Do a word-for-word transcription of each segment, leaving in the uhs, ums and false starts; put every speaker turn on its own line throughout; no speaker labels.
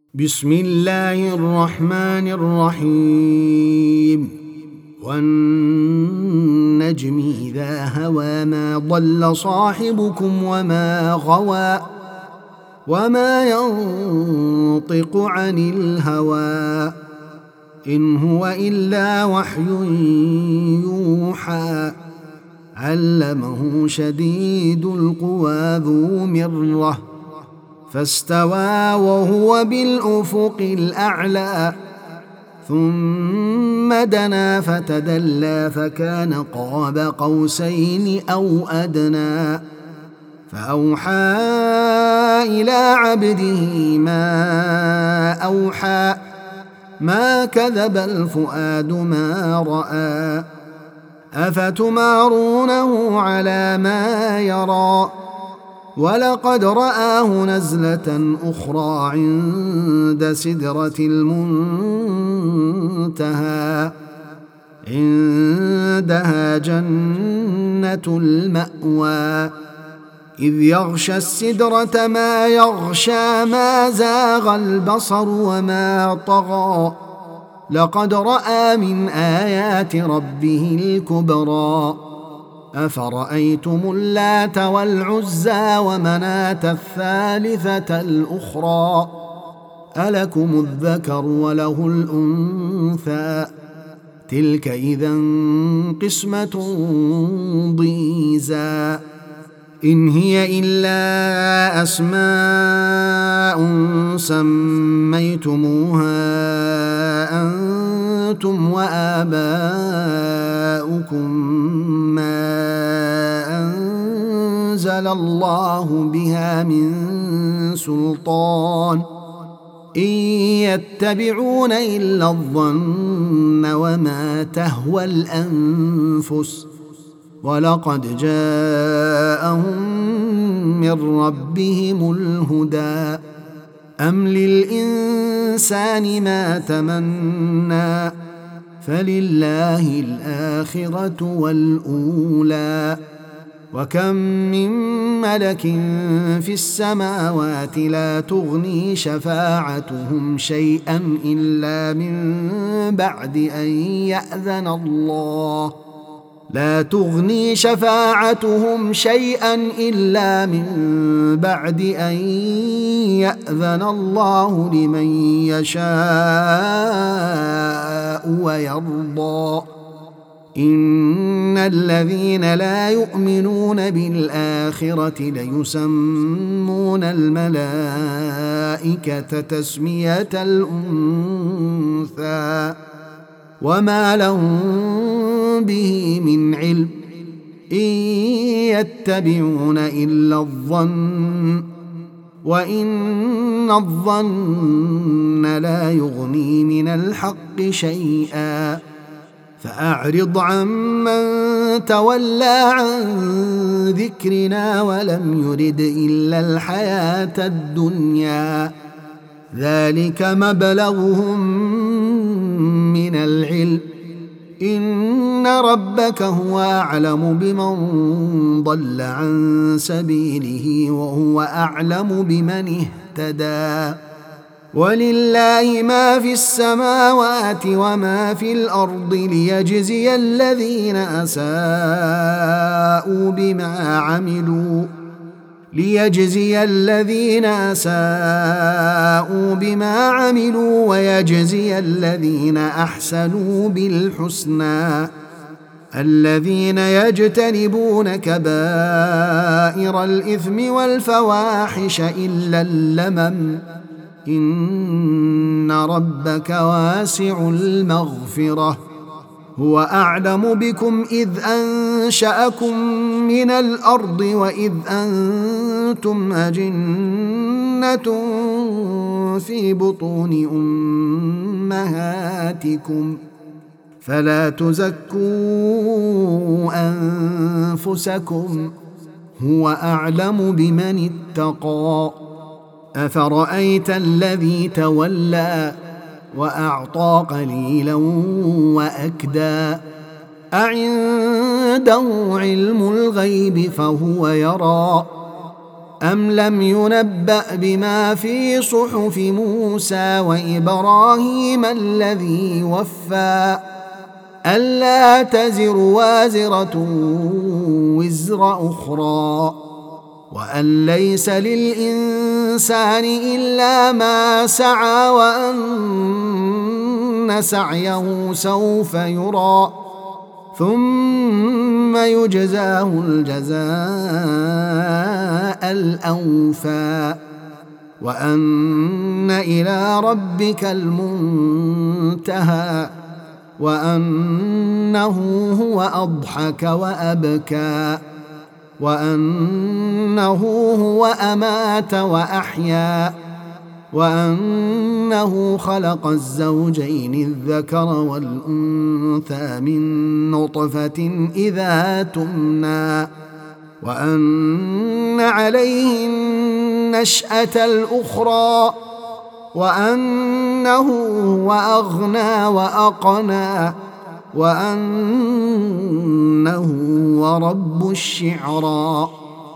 بسم الله الرحمن الرحيم والنجم إذا هوى ما ضل صاحبكم وما غوى وما ينطق عن الهوى إن هو إلا وحي يوحى علمه شديد القوى ذو مرة فاستوى وهو بالأفق الأعلى ثم دنا فتدلى فكان قاب قوسين أو أدنى فأوحى إلى عبده ما أوحى ما كذب الفؤاد ما رأى أفتمارونه على ما يرى ولقد رآه نزلة أخرى عند سدرة المنتهى عندها جنة المأوى إذ يغشى السدرة ما يغشى ما زاغ البصر وما طغى لقد رأى من آيات ربه الكبرى أفرأيتم اللات والعزى ومناة الثالثة الأخرى ألكم الذكر وله الأنثى تلك إذا قسمة ضيزى إن هي إلا أسماء سميتموها أنتم وآباؤكم ما أنزل الله بها من سلطان إن يتبعون إلا الظن وما تهوى الأنفس ولقد جاءهم من ربهم الهدى أم للإنسان ما تمنى فلله الآخرة والأولى وكم من ملك في السماوات لا تغني شفاعتهم شيئا إلا من بعد أن يأذن الله لا تغني شفاعتهم شيئا إلا من بعد أن يأذن الله لمن يشاء ويرضى إن الذين لا يؤمنون بالآخرة ليسمون الملائكة تسمية الأنثى وما لهم به من علم إن يتبعون إلا الظن وإن الظن لا يغني من الحق شيئا فأعرض عمن تولى عن ذكرنا ولم يرد إلا الحياة الدنيا ذلك مبلغهم من العلم إن ربك هو أعلم بمن ضل عن سبيله وهو أعلم بمن اهتدى ولله ما في السماوات وما في الأرض ليجزي الذين أساءوا بما عملوا ليجزي الذين أساءوا بما عملوا ويجزي الذين أحسنوا بالحسنى الذين يجتنبون كبائر الإثم والفواحش إلا اللمم إن ربك واسع المغفرة هو أعلم بكم إذ أنشأكم من الأرض وإذ أنتم أجنة في بطون أمهاتكم فلا تزكوا أنفسكم هو أعلم بمن اتقى أفرأيت الذي تولى وأعطى قليلا وأكدى أعنده علم الغيب فهو يرى أم لم ينبأ بما في صحف موسى وإبراهيم الذي وفى ألا تزر وازرة وزر أخرى وأن ليس للإنسان إلا ما سعى وأن سعيه سوف يرى ثم يجزاه الجزاء الأوفى وأن إلى ربك المنتهى وأنه هو أضحك وأبكى وأنه هو أمات وأحيا وأنه خلق الزوجين الذكر والأنثى من نطفة إذا تمنى وأن عليه النشأة الأخرى وأنه هو أغنى وأقنى وأنه هو رب الشعرى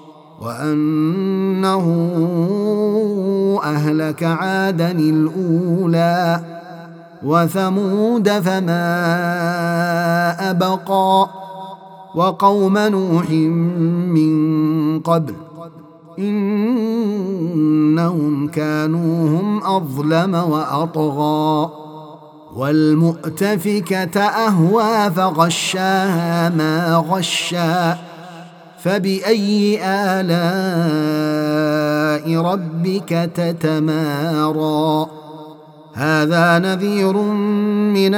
وأنه أهلك عادا الأولى وثمود فما أبقى وقوم نوح من قبل إنهم كانوا هم أظلم وأطغى والمؤتفكة أهوى فغشاها ما غشا فبأي آلاء ربك تتمارى هذا نذير من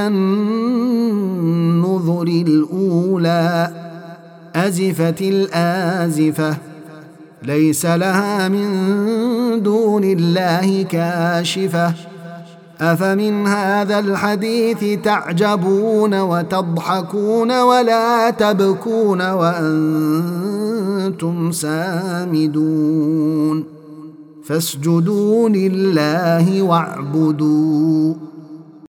النذر الأولى أزفت الآزفة ليس لها من دون الله كاشفة أفمن هذا الحديث تعجبون وتضحكون ولا تبكون وأنتم سامدون فاسجدوا لله واعبدوا